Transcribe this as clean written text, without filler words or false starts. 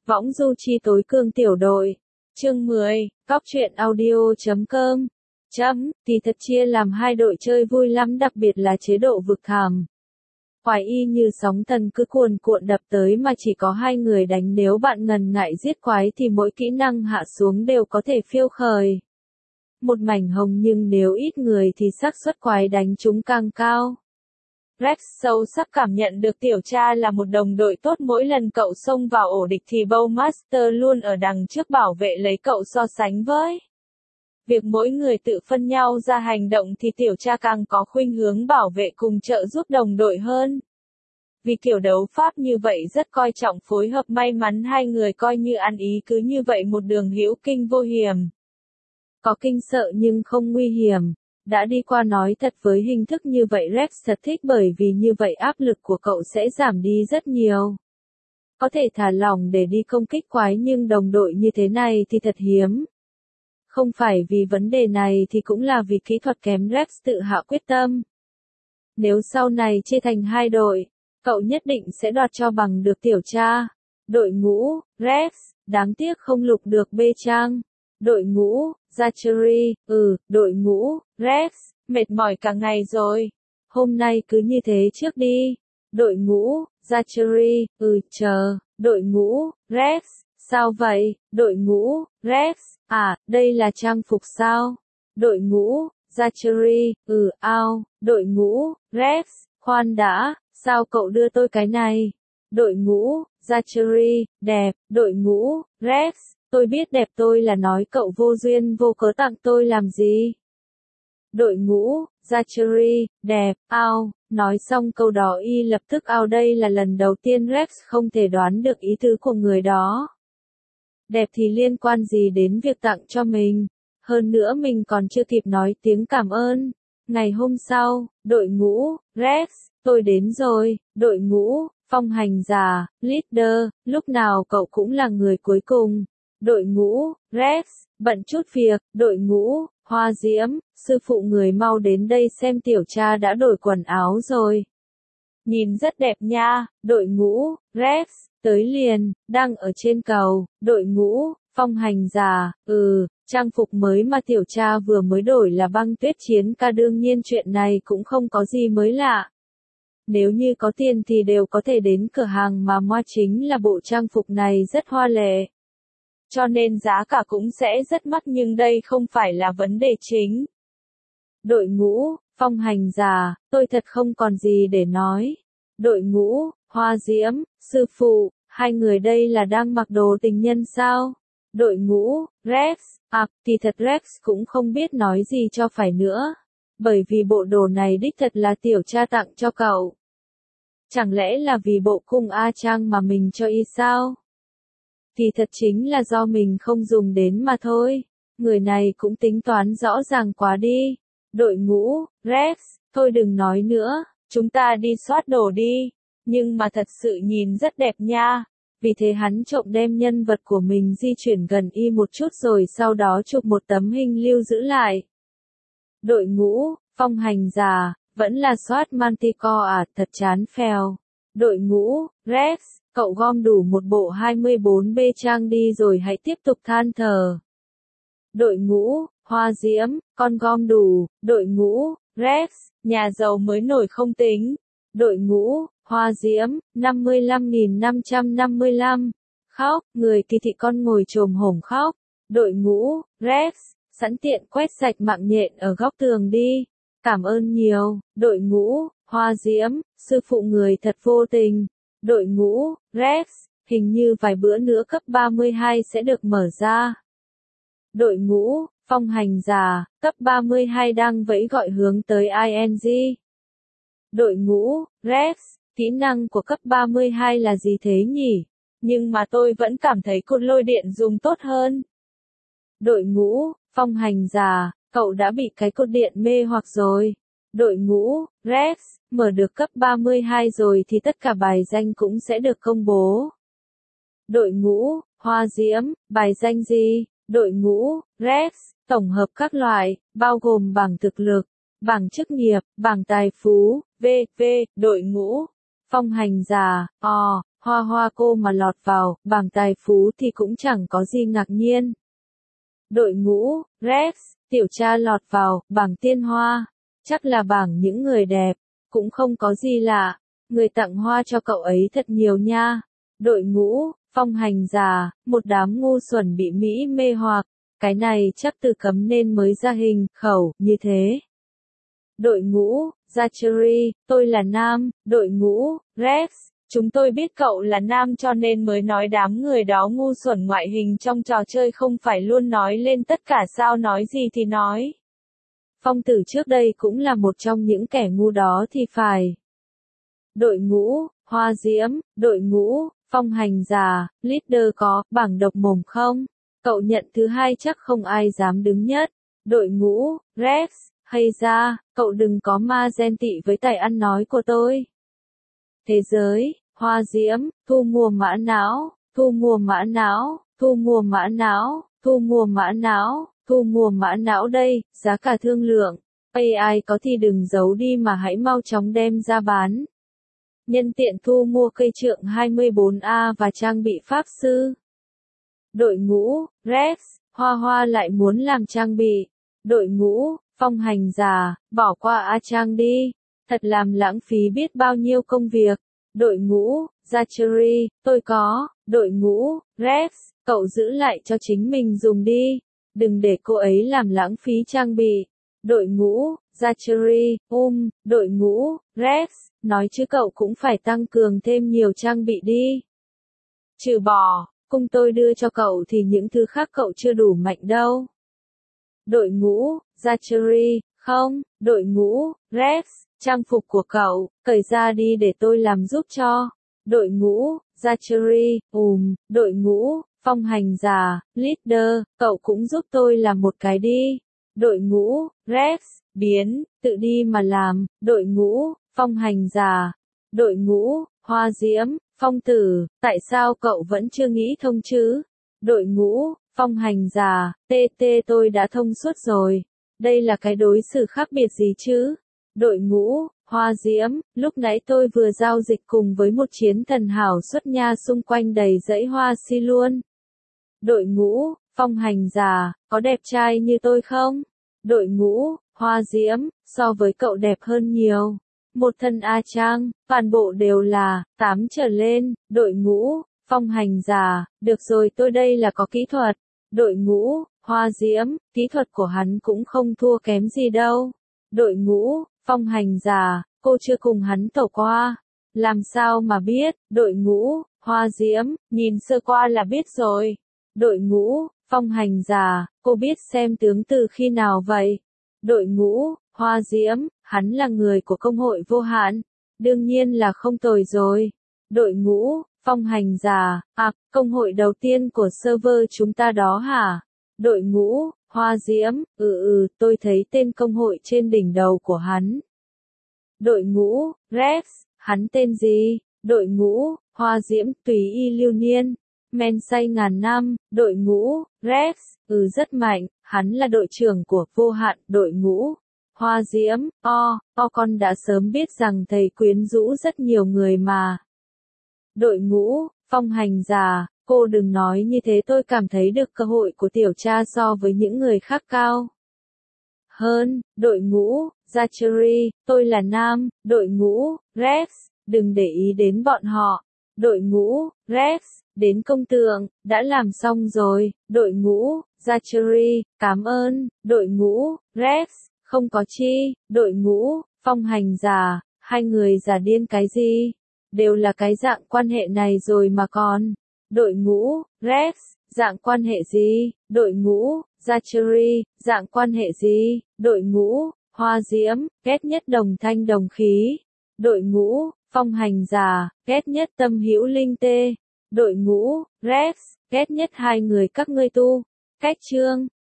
Võng du chi tối cương tiểu đội. Chương 10, Cóc truyện audio.com. Thì thật chia làm hai đội chơi vui lắm, đặc biệt là chế độ vực thẳm. Hoài y như sóng thần cứ cuồn cuộn đập tới mà chỉ có hai người đánh, nếu bạn ngần ngại giết quái thì mỗi kỹ năng hạ xuống đều có thể phiêu khởi. Một mảnh hồng, nhưng nếu ít người thì xác suất quái đánh chúng càng cao. Rex sâu sắc cảm nhận được tiểu cha là một đồng đội tốt, mỗi lần cậu xông vào ổ địch thì Bowmaster luôn ở đằng trước bảo vệ lấy cậu. So sánh với việc mỗi người tự phân nhau ra hành động thì tiểu cha càng có khuynh hướng bảo vệ cùng trợ giúp đồng đội hơn. Vì kiểu đấu pháp như vậy rất coi trọng phối hợp, may mắn hai người coi như ăn ý, cứ như vậy một đường hữu kinh vô hiểm. Có kinh sợ nhưng không nguy hiểm. Đã đi qua nói thật, với hình thức như vậy Rex thật thích, bởi vì như vậy áp lực của cậu sẽ giảm đi rất nhiều. Có thể thả lỏng để đi công kích quái, nhưng đồng đội như thế này thì thật hiếm. Không phải vì vấn đề này thì cũng là vì kỹ thuật kém, Rex tự hạ quyết tâm. Nếu sau này chia thành hai đội, cậu nhất định sẽ đoạt cho bằng được tiểu cha. Đội ngũ, Rex, đáng tiếc không lục được B trang. Đội ngũ, Zachary, đội ngũ, Rex, mệt mỏi cả ngày rồi. Hôm nay cứ như thế trước đi. Đội ngũ, Zachary, chờ. Đội ngũ, Rex, sao vậy? Đội ngũ, Rex, đây là trang phục sao? Đội ngũ, Zachary, Đội ngũ, Rex, khoan đã, sao cậu đưa tôi cái này? Đội ngũ, Zachary, đẹp. Đội ngũ, Rex, tôi biết đẹp, tôi là nói cậu vô duyên vô cớ tặng tôi làm gì? Đội ngũ, Zachary, đẹp, nói xong câu đó y lập tức đây là lần đầu tiên Rex không thể đoán được ý tứ của người đó. Đẹp thì liên quan gì đến việc tặng cho mình? Hơn nữa mình còn chưa kịp nói tiếng cảm ơn. Ngày hôm sau, đội ngũ, Rex, tôi đến rồi. Đội ngũ, phong hành giả, leader, lúc nào cậu cũng là người cuối cùng. Đội ngũ, Rex, bận chút việc. Đội ngũ, hoa diễm, sư phụ người mau đến đây xem tiểu cha đã đổi quần áo rồi. Nhìn rất đẹp nha. Đội ngũ, Rex, tới liền, đang ở trên cầu. Đội ngũ, phong hành giả, trang phục mới mà tiểu cha vừa mới đổi là băng tuyết chiến ca, đương nhiên chuyện này cũng không có gì mới lạ. Nếu như có tiền thì đều có thể đến cửa hàng mà mua, chính là bộ trang phục này rất hoa lệ. Cho nên giá cả cũng sẽ rất mắc, nhưng đây không phải là vấn đề chính. Đội ngũ, phong hành giả, tôi thật không còn gì để nói. Đội ngũ, hoa diễm, sư phụ, hai người đây là đang mặc đồ tình nhân sao? Đội ngũ, Rex, thì thật Rex cũng không biết nói gì cho phải nữa. Bởi vì bộ đồ này đích thật là tiểu cha tặng cho cậu. Chẳng lẽ là vì bộ cung A Trang mà mình cho y sao? Thì thật chính là do mình không dùng đến mà thôi. Người này cũng tính toán rõ ràng quá đi. Đội ngũ, Rex, thôi đừng nói nữa, chúng ta đi soát đồ đi. Nhưng mà thật sự nhìn rất đẹp nha. Vì thế hắn trộm đem nhân vật của mình di chuyển gần y một chút rồi sau đó chụp một tấm hình lưu giữ lại. Đội ngũ, phong hành giả, vẫn là soát Manticore thật chán phèo. Đội ngũ, Rex, cậu gom đủ một bộ 24B trang đi rồi hãy tiếp tục than thở. Đội ngũ, hoa diễm, con gom đủ. Đội ngũ, Rex, nhà giàu mới nổi không tính. Đội ngũ, hoa diễm, 55.555. Khóc, người kỳ thị con ngồi chồm hổm khóc. Đội ngũ, Rex, sẵn tiện quét sạch mạng nhện ở góc tường đi. Cảm ơn nhiều. Đội ngũ, hoa diễm, sư phụ người thật vô tình. Đội ngũ, Rex, hình như vài bữa nữa cấp 32 sẽ được mở ra. Đội ngũ, phong hành giả, cấp 32 đang vẫy gọi hướng tới ING. Đội ngũ, Rex, kỹ năng của cấp 32 là gì thế nhỉ? Nhưng mà tôi vẫn cảm thấy cột lôi điện dùng tốt hơn. Đội ngũ, phong hành giả, cậu đã bị cái cột điện mê hoặc rồi. Đội ngũ, Rex, mở được cấp 32 rồi thì tất cả bài danh cũng sẽ được công bố. Đội ngũ, hoa diễm, bài danh gì? Đội ngũ, Rex, tổng hợp các loại, bao gồm bảng thực lực, bảng chức nghiệp, bảng tài phú, v.v. Đội ngũ, phong hành giả, Hoa Hoa cô mà lọt vào bảng tài phú thì cũng chẳng có gì ngạc nhiên. Đội ngũ Rex, tiểu cha lọt vào bảng tiên hoa, chắc là bảng những người đẹp, cũng không có gì lạ, người tặng hoa cho cậu ấy thật nhiều nha. Đội ngũ Phong hành giả, một đám ngu xuẩn bị Mỹ mê hoặc, cái này chắc từ cấm nên mới ra hình khẩu như thế. Đội ngũ Zachary, tôi là nam. Đội ngũ Rex, chúng tôi biết cậu là nam cho nên mới nói đám người đó ngu xuẩn, ngoại hình trong trò chơi không phải luôn nói lên tất cả sao, nói gì thì nói. Phong tử trước đây cũng là một trong những kẻ ngu đó thì phải. Đội ngũ Hoa Diễm, đội ngũ Phong hành giả, leader có bảng độc mồm không? Cậu nhận thứ hai chắc không ai dám đứng nhất. Đội ngũ Rex, hay ra, cậu đừng có ma ghen tị với tài ăn nói của tôi. Thế giới Hoa Diễm, thu mua mã não, thu mua mã não, thu mua mã não, thu mua mã não, thu mua mã não đây, giá cả thương lượng. AI có thì đừng giấu đi mà hãy mau chóng đem ra bán. Nhân tiện thu mua cây trượng 24A và trang bị pháp sư. Đội ngũ Rex, Hoa Hoa lại muốn làm trang bị. Đội ngũ Phong hành giả, bỏ qua A Trang đi, thật làm lãng phí biết bao nhiêu công việc. Đội ngũ Zachary, tôi có. Đội ngũ Rex, cậu giữ lại cho chính mình dùng đi, đừng để cô ấy làm lãng phí trang bị. Đội ngũ Zachary, đội ngũ Rex, nói chứ cậu cũng phải tăng cường thêm nhiều trang bị đi. Trừ bỏ cung tôi đưa cho cậu thì những thứ khác cậu chưa đủ mạnh đâu. Đội ngũ Zachary, không. Đội ngũ Rex, trang phục của cậu, cởi ra đi để tôi làm giúp cho. Đội ngũ Zachary, đội ngũ Phong hành giả, leader, cậu cũng giúp tôi làm một cái đi. Đội ngũ Rex, biến, tự đi mà làm. Đội ngũ Phong hành giả, đội ngũ Hoa Diễm, Phong tử, tại sao cậu vẫn chưa nghĩ thông chứ? Đội ngũ Phong hành giả, tôi đã thông suốt rồi. Đây là cái đối xử khác biệt gì chứ? Đội ngũ Hoa Diễm, lúc nãy tôi vừa giao dịch cùng với một chiến thần hảo xuất nha, xung quanh đầy dãy hoa si luôn. Đội ngũ Phong hành giả, có đẹp trai như tôi không? Đội ngũ Hoa Diễm, so với cậu đẹp hơn nhiều. Một thân A Trang, toàn bộ đều là 8 trở lên. Đội ngũ Phong hành giả, được rồi, tôi đây là có kỹ thuật. Đội ngũ Hoa Diễm, kỹ thuật của hắn cũng không thua kém gì đâu. Đội ngũ Phong hành giả, cô chưa cùng hắn tẩu qua. Làm sao mà biết? Đội ngũ Hoa Diễm, nhìn sơ qua là biết rồi. Đội ngũ Phong hành giả, cô biết xem tướng từ khi nào vậy? Đội ngũ Hoa Diễm, hắn là người của công hội vô hạn. Đương nhiên là không tồi rồi. Đội ngũ Phong hành giả, công hội đầu tiên của server chúng ta đó hả? Đội ngũ Hoa Diễm, tôi thấy tên công hội trên đỉnh đầu của hắn. Đội ngũ Rex, hắn tên gì? Đội ngũ Hoa Diễm, tùy y lưu niên, men say ngàn năm. Đội ngũ Rex, rất mạnh, hắn là đội trưởng của vô hạn. Đội ngũ Hoa Diễm, con đã sớm biết rằng thầy quyến rũ rất nhiều người mà. Đội ngũ Phong hành giả, cô đừng nói như thế, tôi cảm thấy được cơ hội của tiểu cha so với những người khác cao hơn. Đội ngũ Zachary, tôi là nam. Đội ngũ Rex, đừng để ý đến bọn họ. Đội ngũ Rex, đến công tượng, đã làm xong rồi. Đội ngũ Zachary, cảm ơn. Đội ngũ Rex, không có chi. Đội ngũ Phong hành giả, hai người giả điên cái gì? Đều là cái dạng quan hệ này rồi mà còn. Đội ngũ Rex, dạng quan hệ gì? Đội ngũ Zachary, dạng quan hệ gì? Đội ngũ Hoa Diễm, ghét nhất đồng thanh đồng khí. Đội ngũ Phong hành giả, ghét nhất tâm hữu linh tê. Đội ngũ Rex, ghét nhất hai người các ngươi tu cách chương.